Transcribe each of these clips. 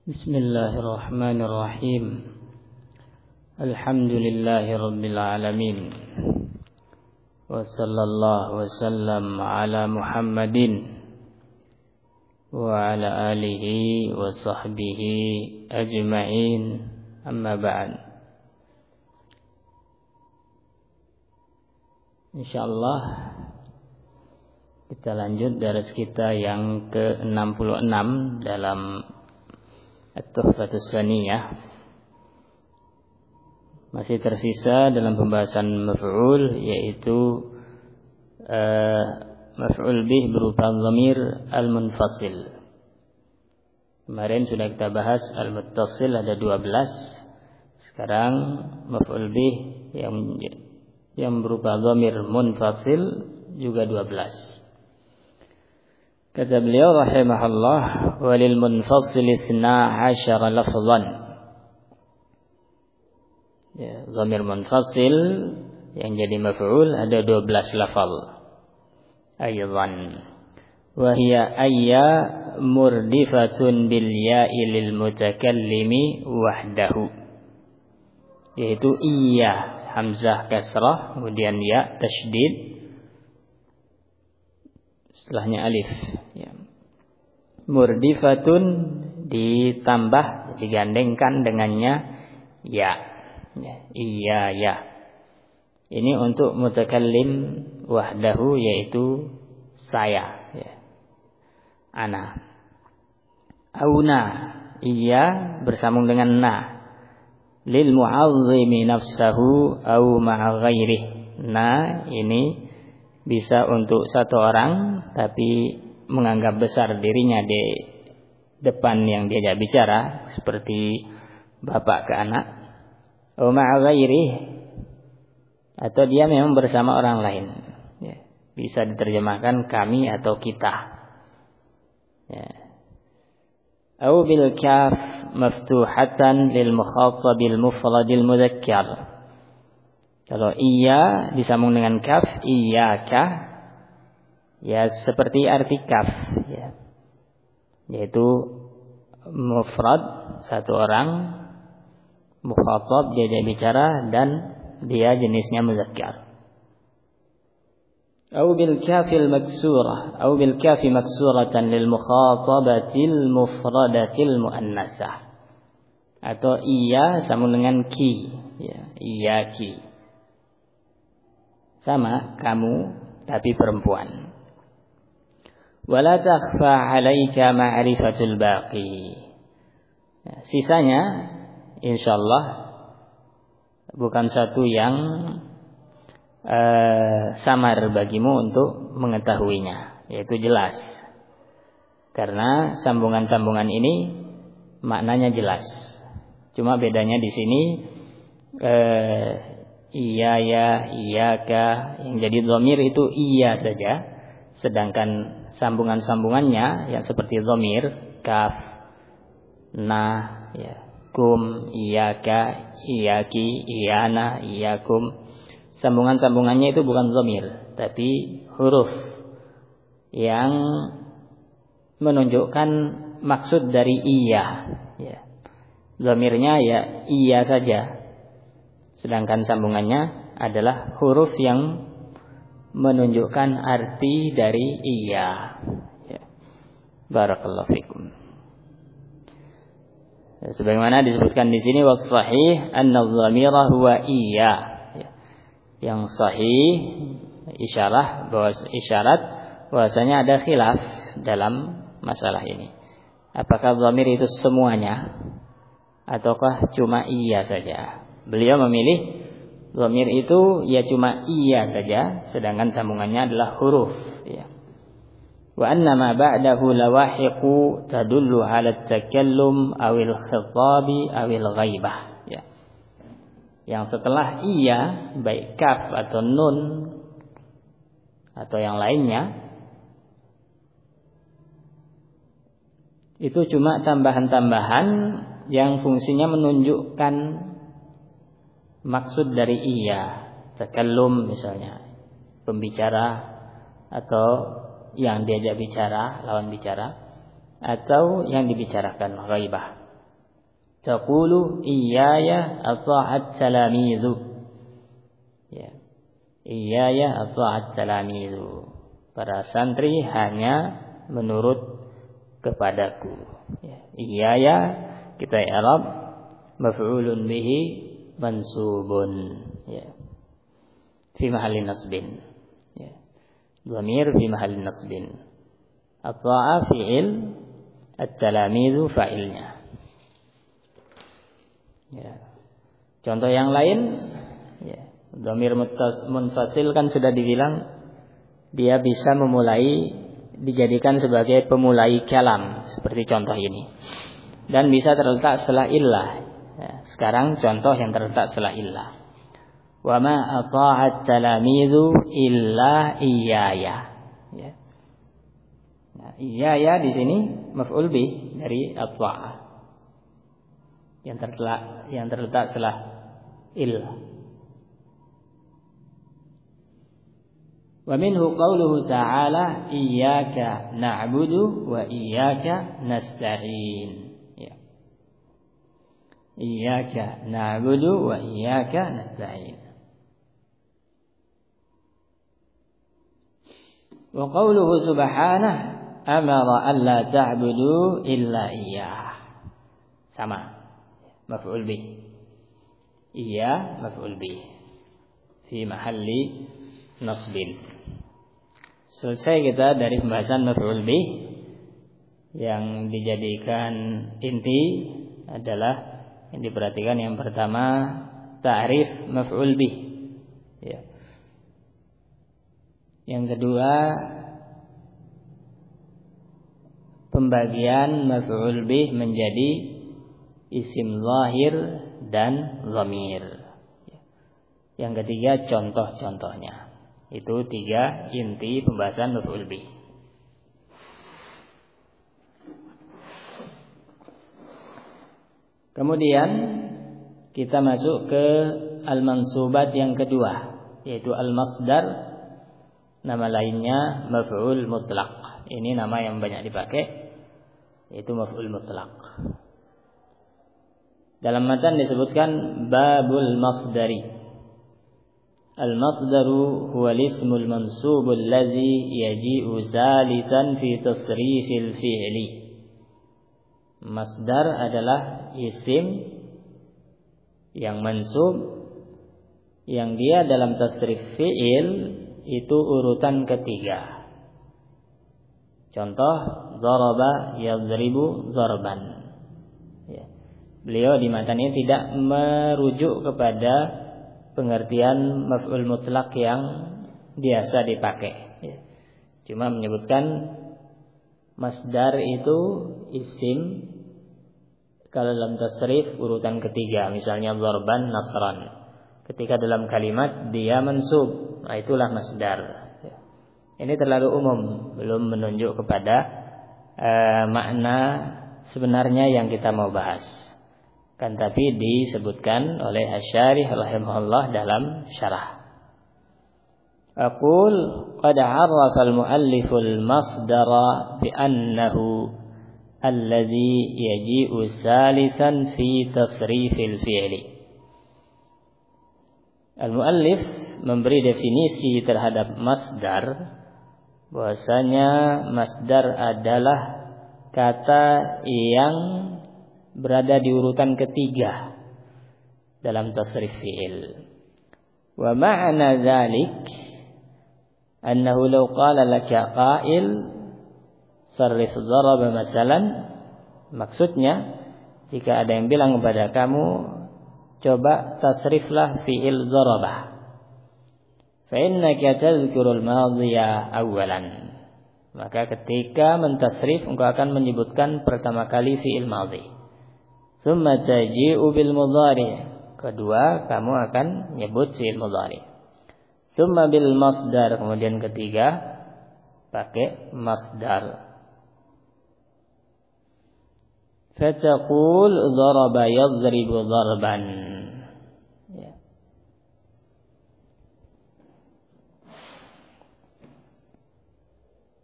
Bismillahirrahmanirrahim. Alhamdulillahirabbil alamin. Wa sallallahu wasallam ala Muhammadin wa ala alihi wa sahbihi ajma'in. Amma ba'd. Insyaallah kita lanjut daras kita yang ke-66 dalam At-Tuhfatus Saniyah. Masih tersisa dalam pembahasan maf'ul, yaitu maf'ul bih berupa dhamir al-munfasil. Kemarin sudah kita bahas al-muttasil ada 12. Sekarang maf'ul bih yang berupa dhamir munfasil juga 12. Kata beliau rahimahullah, walil munfasil 12 lafzan. Ya, dhamir munfasil yang jadi maf'ul ada 12 lafal. Aydan wa hiya ayya murdifatun bil ya'i lil mutakallimi wahdahu. Yaitu iya, hamzah kasrah, kemudian ya tasydid, setelahnya alif, ya. Murdifatun ditambah, digandengkan dengannya ya, ya. Iya ya. Ini untuk mutakallim wahdahu, yaitu saya, ya. Ana. Auna, iya bersambung dengan na. Lil mu'azzimi nafsahu au ma'a ghairihi. Na ini bisa untuk satu orang tapi menganggap besar dirinya di depan yang diajak bicara, seperti bapak ke anak. Au ma'a ghairihi, atau dia memang bersama orang lain, ya. Bisa diterjemahkan kami atau kita, ya. Au bil kaf maftuhatan lil mukhatabil mufradil mudzakkar. Kalau iya disambung dengan kaf, iyyaka, ya seperti arti kaf, ya. Yaitu mufrad, satu orang, mukhatab diajak bicara, dan dia jenisnya muzakkar. Au bil kafil maksurah, au bil kafi maksuratan lil mukhatabatil mufradatil muannasah. Atau iya sambung dengan ki, ya, iyyaki. Sama kamu tapi perempuan. Wala takhfa 'alaika ma'rifatul baqi. Ya, sisanya insyaallah bukan satu yang samar bagimu untuk mengetahuinya, yaitu jelas. Karena sambungan-sambungan ini maknanya jelas. Cuma bedanya di sini iya ya, iyaka, yang jadi dhamir itu iya saja, sedangkan sambungan-sambungannya yang seperti dhamir kaf, na, ya, kum, iyaka, iyaki, iyana, iyakum, sambungan-sambungannya itu bukan dhamir tapi huruf yang menunjukkan maksud dari iya, ya. Dhamirnya ya iya saja, sedangkan sambungannya adalah huruf yang menunjukkan arti dari iya, ya. Barakallahu fikum. Sebagaimana disebutkan di sini, was sahih anna dhamira huwa iya, ya. Yang sahih isyarat bahwasanya ada khilaf dalam masalah ini. Apakah dhamir itu semuanya ataukah cuma iya saja? Beliau memilih dhamir itu ya cuma iya saja, sedangkan sambungannya adalah huruf, ya. Wa anna ma ba'dahu lawahiqu tadullu 'ala at-takallum awil khitabi awil ghaibah, ya. Yang setelah iya, baik kaf atau nun atau yang lainnya, itu cuma tambahan-tambahan yang fungsinya menunjukkan maksud dari iya, takallum misalnya, pembicara atau yang diajak bicara, lawan bicara, atau yang dibicarakan, ghaibah. Taqulu iyaya ata'at talamizu. Ya. Iyaya ata'at talamizu. Para santri hanya menurut kepadaku. Ya. Iyaya kita i'rab maf'ulun bihi mansubun. Ya. Fi mahalli nasbin. Ya. Dhamir fi mahalli nasbin. At-ta'a fi'il, at-talamizu fa'ilnya. Ya. Contoh yang lain, ya. Dhamir munfasil kan sudah dibilang dia bisa dijadikan sebagai pemulai kalam seperti contoh ini. Dan bisa terletak setelah illah. Ya. Sekarang contoh yang terletak setelah illah. Wa ma ata'at talamizu illa iyaya. Ya. Nah, iyaya di sini maf'ul bih dari at-ta'ah. Yang terletak setelah il. Wa minhu qauluhu ta'ala iyyaka na'budu wa iyyaka nasta'in. Ya. Iyyaka na'budu wa iyyaka nasta'in. Wa qauluhu subhanahu amara an la ta'budu illa iyyah. Sama. Maf'ul bih. Iya maf'ul bih. Fi mahalli nasbin. Selesai kita dari pembahasan maf'ul bih. Yang dijadikan inti adalah yang diperhatikan yang pertama ta'rif maf'ul bih. Ya. Yang kedua pembagian maf'ul bih menjadi isim zahir dan dhamir. Yang ketiga contoh-contohnya. Itu 3 inti pembahasan maf'ul bih. Kemudian kita masuk ke al-mansubat yang kedua, yaitu al-masdar. Nama lainnya maf'ul mutlaq. Ini nama yang banyak dipakai, yaitu maf'ul mutlaq. Dalam matan disebutkan babul masdari. Al-masdaru huwa al-ismul mansubul ladzi yaji'u salisan fi tasrifil fi'li. Masdar adalah isim yang mansub yang dia dalam tasrif fi'il itu urutan ketiga. Contoh daraba yadribu darban. Beliau di matan ini tidak merujuk kepada pengertian maf'ul mutlak yang biasa dipakai. Cuma menyebutkan masdar itu isim kalau dalam tasrif urutan ketiga. Misalnya darban nasran. Ketika dalam kalimat dia mansub, nah itulah masdar. Ini terlalu umum, belum menunjuk kepada makna sebenarnya yang kita mau bahas. Kan tapi disebutkan oleh Asy-Syarih rahimahullah dalam syarah. Aqul qad 'arrafa al-mu'allif al-masdara bi annahu alladhi yaji'u salisan fi tasrifil fi'li. Al-mu'allif memberi definisi terhadap masdar, bahwasanya masdar adalah kata yang berada di urutan ketiga dalam tasrif fi'il. Wa ma'na dzalik annahu law qala laka qa'il sarrif daraba masalan, maksudnya jika ada yang bilang kepada kamu coba tasriflah fi'il daraba, fa innaka tadhkurul madhiya awwalan, maka ketika mentasrif engkau akan menyebutkan pertama kali fi'il madhi. Tsumma taji'u bil mudhari'. Kedua, kamu akan menyebut fi'il mudhari'. Tsumma bil masdar. Kemudian ketiga, pakai masdar. Fataqul daraba yadribu darban. Ya.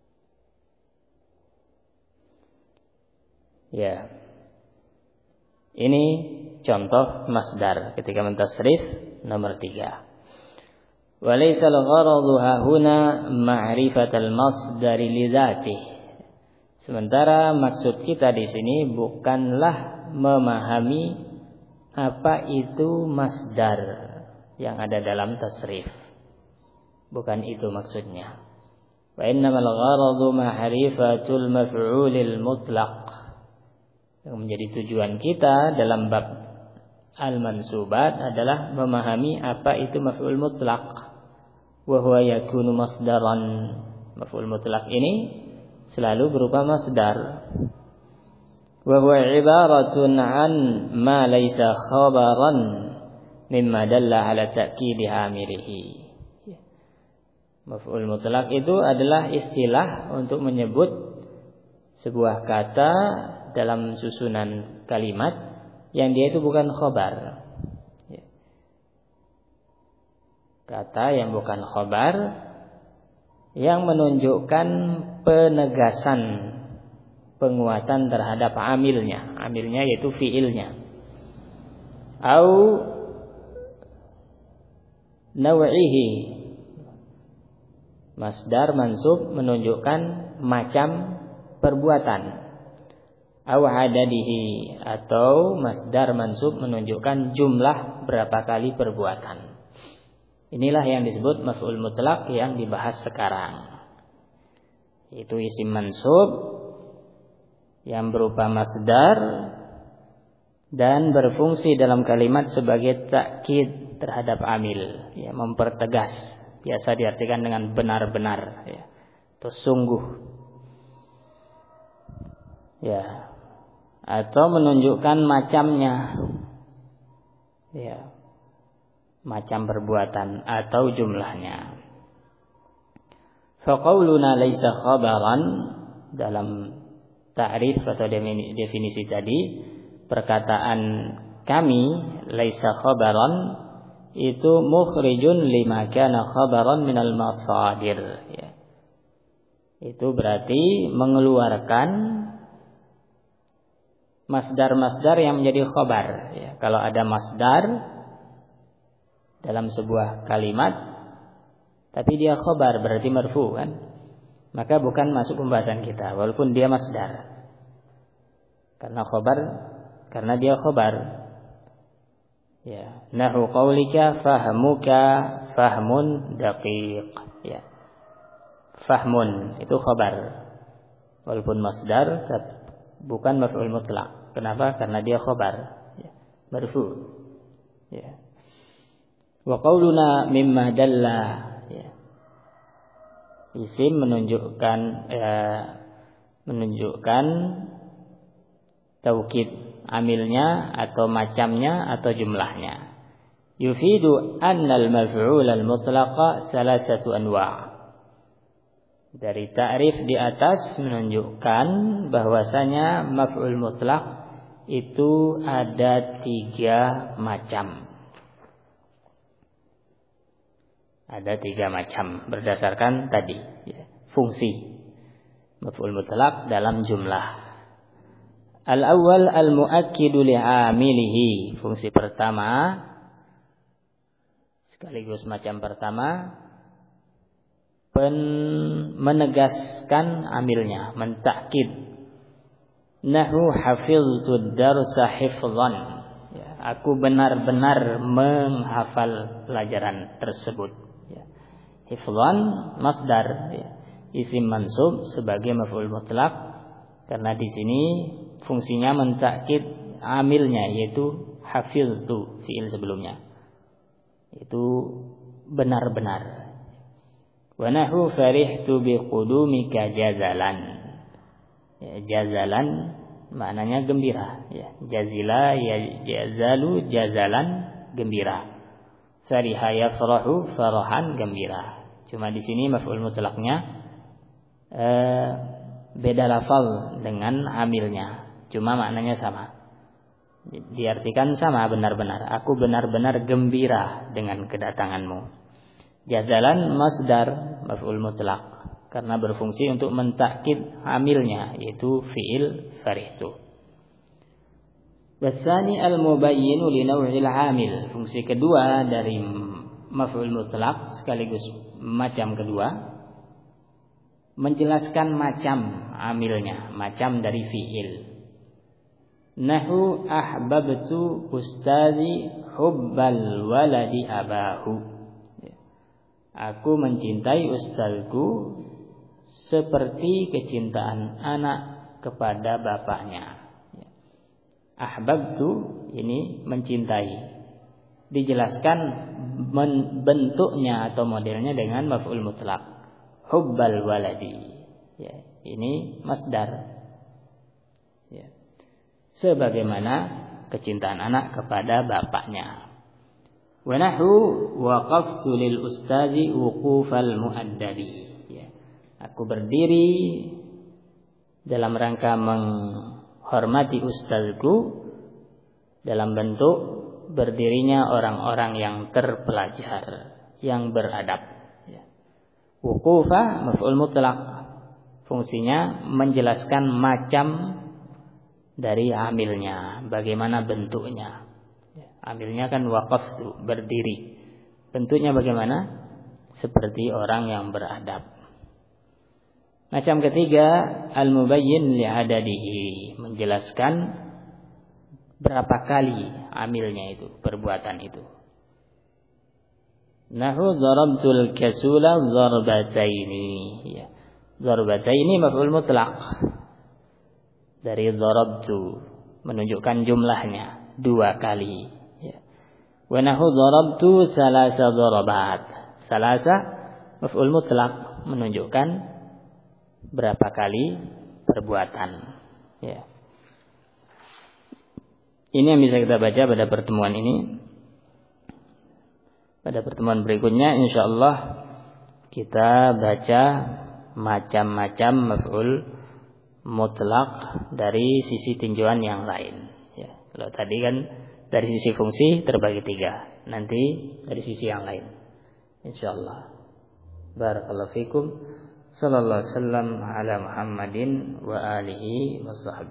Ya. Ini contoh masdar ketika mentasrif nomor 3. Walaysa al-gharadu hahuna ma'rifatal masdari li dzatihi. Sementara maksud kita di sini bukanlah memahami apa itu masdar yang ada dalam tasrif. Bukan itu maksudnya. Wa innamal gharadu ma'rifatul maf'ulil mutlaq. Yang menjadi tujuan kita dalam bab al-mansubat adalah memahami apa itu maf'ul mutlaq. Wa huwa yakunu masdaran. Maf'ul mutlaq ini selalu berupa masdar. Wa huwa ibaratun an ma laysa khabaran mimma dalla ala ta'kidi amilihi. Maf'ul mutlaq itu adalah istilah untuk menyebut sebuah kata dalam susunan kalimat yang dia itu bukan khabar. Kata yang bukan khabar yang menunjukkan penegasan, penguatan terhadap amilnya. Amilnya yaitu fiilnya. Au naw'ihi. Masdar mansub menunjukkan macam perbuatan. Au adadihi, atau masdar mansub menunjukkan jumlah berapa kali perbuatan. Inilah yang disebut maf'ul mutlaq yang dibahas sekarang. Itu isim mansub yang berupa masdar dan berfungsi dalam kalimat sebagai takkid terhadap amil, ya, mempertegas. Biasa diartikan dengan benar-benar, ya, atau sungguh, ya, atau menunjukkan macamnya, ya, macam perbuatan atau jumlahnya. Faqauluna laisa khabaran, dalam ta'rif atau definisi tadi, perkataan kami laisa khabaran itu mukhrijun lima kana khabaran minal masadir, ya. Itu berarti mengeluarkan masdar-masdar yang menjadi khabar, ya. Kalau ada masdar dalam sebuah kalimat tapi dia khabar, berarti marfu, kan? Maka bukan masuk pembahasan kita walaupun dia masdar. Karena khabar, karena dia khabar. Ya, nahu qaulika fahmuka fahmun daqiq, ya. Fahmun itu khabar walaupun masdar, bukan maf'ul mutlaq. Kenapa? Karena dia khabar, ya, marfu, ya. Wa qauluna mimma dalla, ya. Isim menunjukkan taukid amilnya atau macamnya atau jumlahnya. Yufidu annal maf'ul al-mutlaqa salasatu anwa'. Dari ta'rif di atas menunjukkan bahwasanya maf'ul mutlaq itu ada 3 macam. Ada 3 macam berdasarkan tadi, ya, fungsi maf'ul mutlaq dalam jumlah. Al-awwal al-mu'akkidu li'amilihi. Fungsi pertama sekaligus macam pertama menegaskan amilnya, mentakkid. Nahu hafiztud darsa hifzan, ya, aku benar-benar menghafal pelajaran tersebut, ya. Hifzan masdar, ya, isim mansub sebagai maf'ul mutlaq karena di sini fungsinya mentakkid amilnya, yaitu hafiztu, fiil sebelumnya. Itu benar-benar. Wa nahu farihtu biqudumika jazalan. Ya, jazalan maknanya gembira, ya. Jazila ya jazalu jazalan, gembira. Fariha yafrahu farahan, gembira. Cuma di sini maf'ul mutlaqnya beda lafal dengan amilnya. Cuma maknanya sama. Diartikan sama, benar-benar. Aku benar-benar gembira dengan kedatanganmu. Jazalan masdar maf'ul mutlaq karena berfungsi untuk mentakkid amilnya, yaitu fiil farihtu. Wasani al-mubayyinu li naw'il 'amil. Fungsi kedua dari maf'ul mutlaq sekaligus macam kedua, menjelaskan macam amilnya, macam dari fi'il. Nahu ahbabtu ustazi hubbal waladi abahu. Aku mencintai ustazku seperti kecintaan anak kepada bapaknya. Ahbabtu ini mencintai. Dijelaskan bentuknya atau modelnya dengan maf'ul mutlaq. Hubbal waladi. Ya, ini masdar. Ya. Sebagaimana kecintaan anak kepada bapaknya. Wa nahu waqaftu lil ustazi wuqufal muaddabi. Ya. Aku berdiri dalam rangka menghormati ustazku dalam bentuk berdirinya orang-orang yang terpelajar, yang beradab. Ya. Wuqufa maf'ul mutlaq. Fungsinya menjelaskan macam dari amilnya, bagaimana bentuknya. Ya. Amilnya kan waqaftu, berdiri. Bentuknya bagaimana? Seperti orang yang beradab. Macam ketiga, al-mubayyin li'adadihi, menjelaskan berapa kali amilnya itu, perbuatan itu. Nahu darabtul kasula darbataini. Ya. Darbataini maf'ul mutlaq. Dari darabtu, menunjukkan jumlahnya, 2 kali. Ya. Wa nahu darabtu salasa darabat. Salasa maf'ul mutlaq, menunjukkan berapa kali perbuatan. Ya. Ini yang bisa kita baca pada pertemuan ini. Pada pertemuan berikutnya insyaallah kita baca macam-macam maf'ul mutlaq dari sisi tinjauan yang lain. Ya. Kalau tadi kan dari sisi fungsi terbagi 3. Nanti dari sisi yang lain. Insyaallah. Barakallahu fikum. Sallallahu alaihi wasallam ala Muhammadin wa alihi wa sahbihi.